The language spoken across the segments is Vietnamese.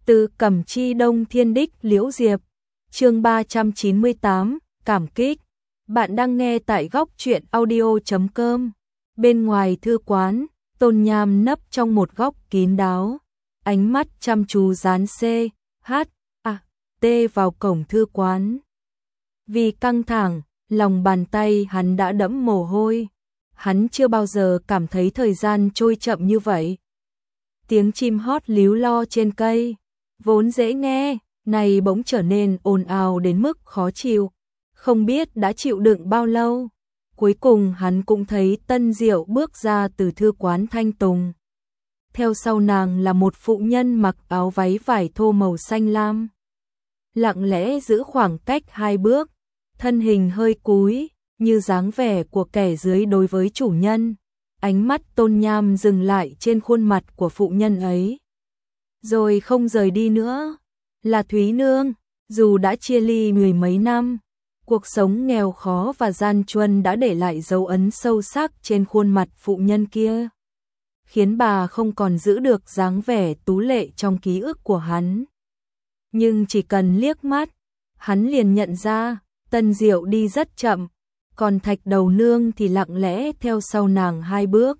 Từ Cẩm Chi Đông Thiên Đích Liễu Diệp, chương 398, cảm kích. Bạn đang nghe tại góc truyện audio.com. Bên ngoài thư quán, Tôn Nham nấp trong một góc kín đáo, ánh mắt chăm chú dán CHT vào cổng thư quán. Vì căng thẳng, lòng bàn tay hắn đã đẫm mồ hôi. Hắn chưa bao giờ cảm thấy thời gian trôi chậm như vậy. Tiếng chim hót líu lo trên cây, vốn dễ nghe, này bỗng trở nên ồn ào đến mức khó chịu. Không biết đã chịu đựng bao lâu. Cuối cùng hắn cũng thấy Tân Diệu bước ra từ thư quán Thanh Tùng. Theo sau nàng là một phụ nhân mặc áo váy vải thô màu xanh lam. Lặng lẽ giữ khoảng cách 2 bước, thân hình hơi cúi, như dáng vẻ của kẻ dưới đối với chủ nhân. Ánh mắt Tôn Nham dừng lại trên khuôn mặt của phụ nhân ấy, rồi không rời đi nữa. Là Thúy Nương, dù đã chia ly 10 mấy năm, cuộc sống nghèo khó và gian truân đã để lại dấu ấn sâu sắc trên khuôn mặt phụ nhân kia, khiến bà không còn giữ được dáng vẻ tú lệ trong ký ức của hắn. Nhưng chỉ cần liếc mắt, hắn liền nhận ra, Tân Diệu đi rất chậm, còn Thạch Đầu Nương thì lặng lẽ theo sau nàng 2 bước.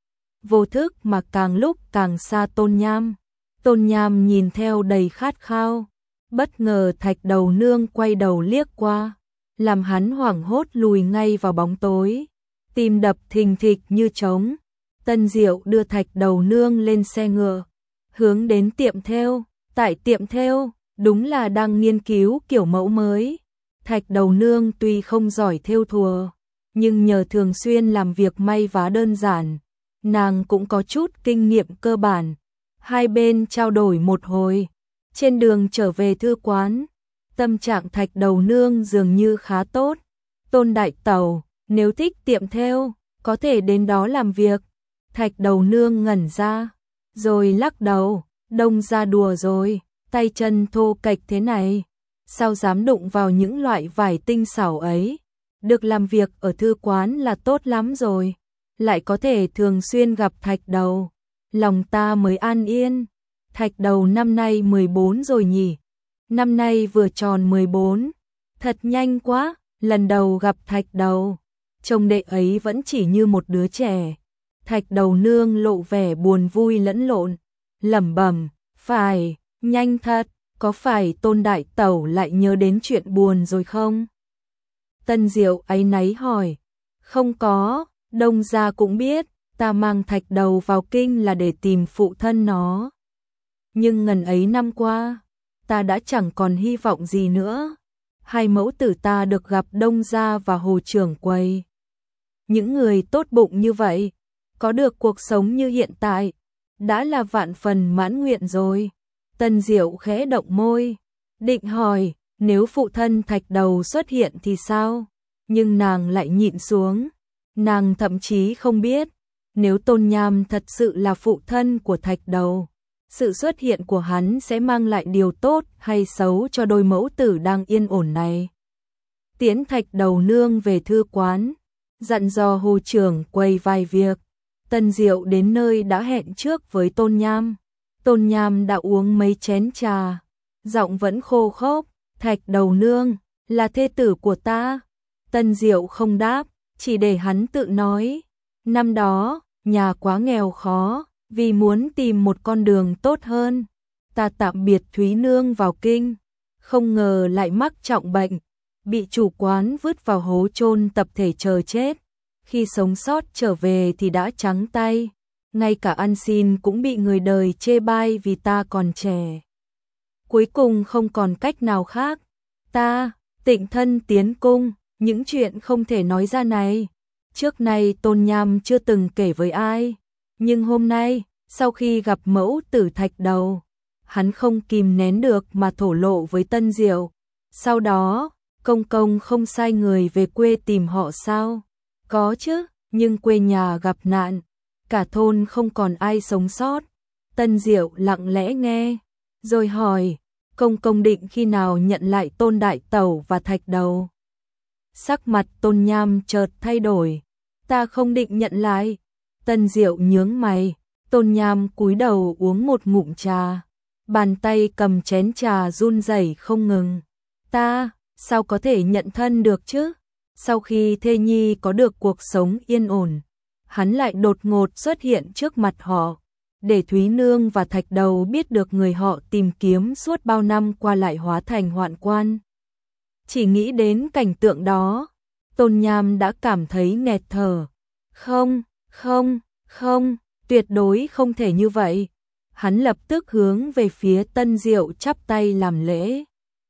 Vô thức mà càng lúc càng xa Tôn Nham. Tôn Nham nhìn theo đầy khát khao. Bất ngờ Thạch Đầu Nương quay đầu liếc qua, làm hắn hoảng hốt lùi ngay vào bóng tối. Tim đập thình thịch như trống. Tân Diệu đưa Thạch Đầu Nương lên xe ngựa, hướng đến tiệm thêu. Tại tiệm thêu, đúng là đang nghiên cứu kiểu mẫu mới. Thạch Đầu Nương tuy không giỏi thêu thùa, nhưng nhờ thường xuyên làm việc may vá đơn giản, nàng cũng có chút kinh nghiệm cơ bản. Hai bên trao đổi một hồi. Trên đường trở về thư quán, tâm trạng Thạch Đầu Nương dường như khá tốt. Tôn đại tẩu, nếu thích tiệm thêu, có thể đến đó làm việc. Thạch Đầu Nương ngẩn ra, rồi lắc đầu. Đông ra đùa rồi, tay chân thô kệch thế này, sao dám đụng vào những loại vải tinh xảo ấy. Được làm việc ở thư quán là tốt lắm rồi, lại có thể thường xuyên gặp Thạch Đầu, lòng ta mới an yên. Thạch Đầu năm nay 14 rồi nhỉ? Năm nay vừa tròn 14, thật nhanh quá. Lần đầu gặp Thạch Đầu, trông đệ ấy vẫn chỉ như một đứa trẻ. Thạch Đầu Nương lộ vẻ buồn vui lẫn lộn, lẩm bẩm, phải, nhanh thật. Có phải Tôn đại tẩu lại nhớ đến chuyện buồn rồi không? Tân Diệu áy náy hỏi. Không có, Đông gia cũng biết, ta mang Thạch Đầu vào kinh là để tìm phụ thân nó. Nhưng ngần ấy năm qua, ta đã chẳng còn hy vọng gì nữa. Hai mẫu tử ta được gặp Đông gia và Hồ trưởng quầy. Những người tốt bụng như vậy, có được cuộc sống như hiện tại, đã là vạn phần mãn nguyện rồi. Tân Diệu khẽ động môi, định hỏi, nếu phụ thân Thạch Đầu xuất hiện thì sao? Nhưng nàng lại nhịn xuống. Nàng thậm chí không biết, nếu Tôn Nham thật sự là phụ thân của Thạch Đầu, sự xuất hiện của hắn sẽ mang lại điều tốt hay xấu cho đôi mẫu tử đang yên ổn này. Tiễn Thạch Đầu Nương về thư quán, dặn dò Hồ trưởng quầy vài việc. Tân Diệu đến nơi đã hẹn trước với Tôn Nham. Tôn Nham đã uống mấy chén trà, giọng vẫn khô khốc. Thạch Đầu Nương là thê tử của ta. Tân Diệu không đáp, chỉ để hắn tự nói. Năm đó, nhà quá nghèo khó, vì muốn tìm một con đường tốt hơn, ta tạm biệt Thúy Nương vào kinh. Không ngờ lại mắc trọng bệnh, bị chủ quán vứt vào hố chôn tập thể chờ chết. Khi sống sót trở về thì đã trắng tay. Ngay cả ăn xin cũng bị người đời chê bai vì ta còn trẻ. Cuối cùng không còn cách nào khác, ta tịnh thân tiến cung. Những chuyện không thể nói ra này, trước nay Tôn Nham chưa từng kể với ai. Nhưng hôm nay, sau khi gặp mẫu tử Thạch Đầu, hắn không kìm nén được mà thổ lộ với Tân Diệu. Sau đó, công công không sai người về quê tìm họ sao? Có chứ, nhưng quê nhà gặp nạn, cả thôn không còn ai sống sót. Tân Diệu lặng lẽ nghe, rồi hỏi, công công định khi nào nhận lại Tôn đại tẩu và Thạch Đầu? Sắc mặt Tôn Nham chợt thay đổi. Ta không định nhận lại. Tân Diệu nhướng mày. Tôn Nham cúi đầu uống một ngụm trà. bàn tay cầm chén trà run rẩy không ngừng. Ta, sao có thể nhận thân được chứ? Sau khi thê nhi có được cuộc sống yên ổn, hắn lại đột ngột xuất hiện trước mặt họ, để Thúy Nương và Thạch Đầu biết được người họ tìm kiếm suốt bao năm qua lại hóa thành hoạn quan. Chỉ nghĩ đến cảnh tượng đó, Tôn Nham đã cảm thấy nghẹt thở. Không, không, không, tuyệt đối không thể như vậy. Hắn lập tức hướng về phía Tân Diệu chắp tay làm lễ.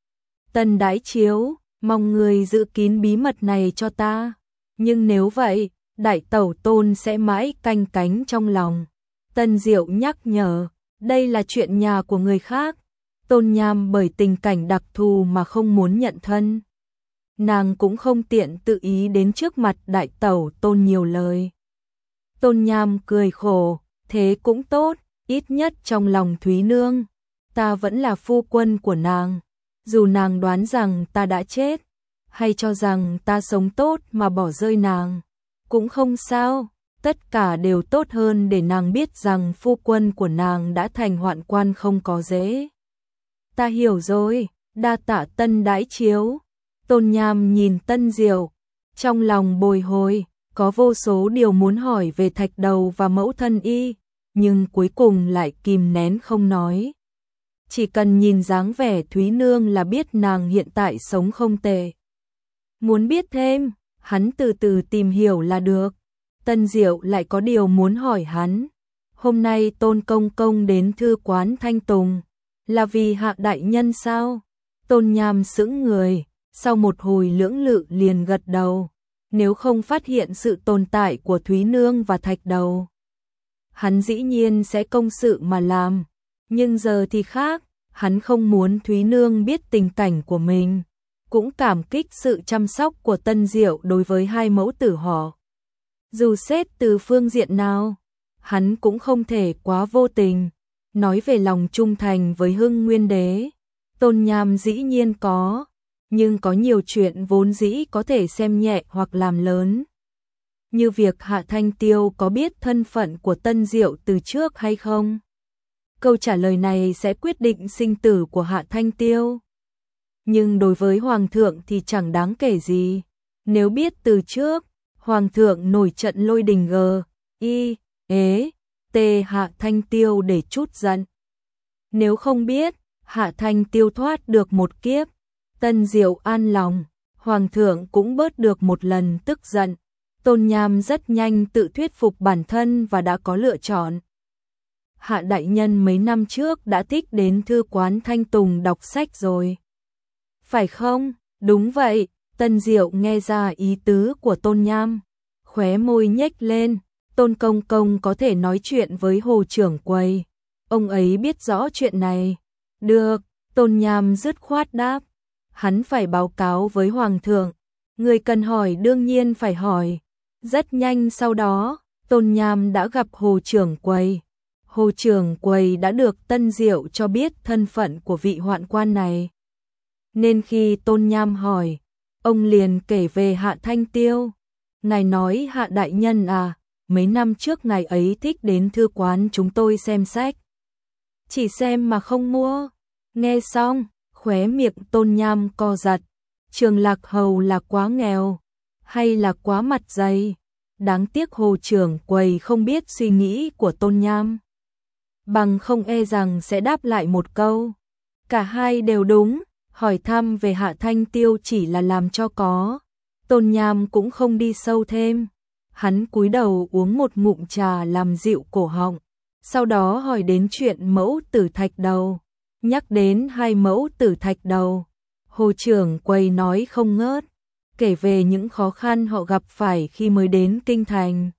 Tân Đái Chiếu, mong người giữ kín bí mật này cho ta. Nhưng nếu vậy, Đại Tẩu Tôn sẽ mãi canh cánh trong lòng. Tân Diệu nhắc nhở, đây là chuyện nhà của người khác. Tôn Nham bởi tình cảnh đặc thù mà không muốn nhận thân. Nàng cũng không tiện tự ý đến trước mặt Đại Tẩu Tôn nhiều lời. Tôn Nham cười khổ, thế cũng tốt, ít nhất trong lòng Thúy Nương, ta vẫn là phu quân của nàng. Dù nàng đoán rằng ta đã chết, hay cho rằng ta sống tốt mà bỏ rơi nàng, cũng không sao, tất cả đều tốt hơn để nàng biết rằng phu quân của nàng đã thành hoạn quan không có dễ. Ta hiểu rồi, đa tạ Tân Đái Chiếu. Tôn Nham nhìn Tân Diệu, trong lòng bồi hồi, có vô số điều muốn hỏi về Thạch Đầu và mẫu thân y, nhưng cuối cùng lại kìm nén không nói. Chỉ cần nhìn dáng vẻ Thúy Nương là biết nàng hiện tại sống không tệ. Muốn biết thêm, hắn từ từ tìm hiểu là được. Tân Diệu lại có điều muốn hỏi hắn. Hôm nay Tôn Công Công đến thư quán Thanh Tùng, là vì Hạ đại nhân sao? Tôn Nham sững người, sau một hồi lưỡng lự liền gật đầu. Nếu không phát hiện sự tồn tại của Thúy Nương và Thạch Đầu, hắn dĩ nhiên sẽ công sự mà làm. Nhưng giờ thì khác, hắn không muốn Thúy Nương biết tình cảnh của mình, cũng cảm kích sự chăm sóc của Tân Diệu đối với hai mẫu tử họ. Dù xét từ phương diện nào, hắn cũng không thể quá vô tình. Nói về lòng trung thành với Hưng Nguyên Đế, Tôn Nham dĩ nhiên có, nhưng có nhiều chuyện vốn dĩ có thể xem nhẹ hoặc làm lớn. Như việc Hạ Thanh Tiêu có biết thân phận của Tân Diệu từ trước hay không? Câu trả lời này sẽ quyết định sinh tử của Hạ Thanh Tiêu. Nhưng đối với Hoàng thượng thì chẳng đáng kể gì. Nếu biết từ trước, Hoàng thượng nổi trận lôi đình Hạ Thanh Tiêu để chút giận. Nếu không biết, Hạ Thanh Tiêu thoát được một kiếp, Tân Diệu an lòng, Hoàng thượng cũng bớt được một lần tức giận. Tôn Nham rất nhanh tự thuyết phục bản thân và đã có lựa chọn. Hạ đại nhân mấy năm trước đã thích đến thư quán Thanh Tùng đọc sách rồi. Phải không? Đúng vậy. Tân Diệu nghe ra ý tứ của Tôn Nham, khóe môi nhếch lên. Tôn Công Công có thể nói chuyện với Hồ trưởng quầy, ông ấy biết rõ chuyện này. Được, Tôn Nham dứt khoát đáp. Hắn phải báo cáo với Hoàng thượng, người cần hỏi đương nhiên phải hỏi. Rất nhanh sau đó, Tôn Nham đã gặp Hồ trưởng quầy. Hồ trưởng quầy đã được Tân Diệu cho biết thân phận của vị hoạn quan này. Nên khi Tôn Nham hỏi, ông liền kể về Hạ Thanh Tiêu. Ngài nói Hạ đại nhân à, mấy năm trước ngài ấy thích đến thư quán chúng tôi xem sách. Chỉ xem mà không mua. Nghe xong, khóe miệng Tôn Nham co giật. Trường Lạc Hầu là quá nghèo, hay là quá mặt dày? Đáng tiếc Hồ trưởng quầy không biết suy nghĩ của Tôn Nham. Bằng không e rằng sẽ đáp lại một câu. Cả hai đều đúng, hỏi thăm về Hạ Thanh Tiêu chỉ là làm cho có. Tôn Nham cũng không đi sâu thêm. Hắn cúi đầu uống một ngụm trà làm dịu cổ họng. Sau đó hỏi đến chuyện mẫu tử Thạch Đầu. Nhắc đến hai mẫu tử Thạch Đầu, Hồ trưởng quầy nói không ngớt, kể về những khó khăn họ gặp phải khi mới đến kinh thành.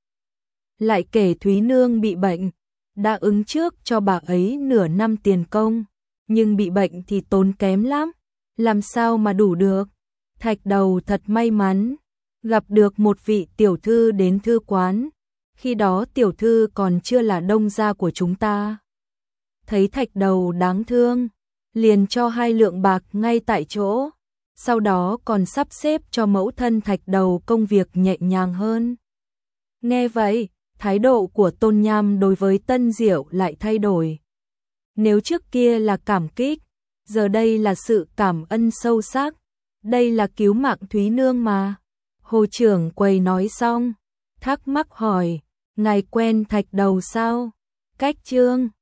Lại kể Thúy Nương bị bệnh, đã ứng trước cho bà ấy nửa năm tiền công, nhưng bị bệnh thì tốn kém lắm, làm sao mà đủ được. Thạch Đầu thật may mắn, gặp được một vị tiểu thư đến thư quán, khi đó tiểu thư còn chưa là đông gia của chúng ta. Thấy Thạch Đầu đáng thương, liền cho 2 lượng bạc ngay tại chỗ, sau đó còn sắp xếp cho mẫu thân Thạch Đầu công việc nhẹ nhàng hơn. Nghe vậy, thái độ của Tôn Nham đối với Tân Diệu lại thay đổi. Nếu trước kia là cảm kích, giờ đây là sự cảm ơn sâu sắc. Đây là cứu mạng Thúy Nương mà. Hồ trưởng quầy nói xong, thắc mắc hỏi, ngài quen Thạch Đầu sao? Cách Trương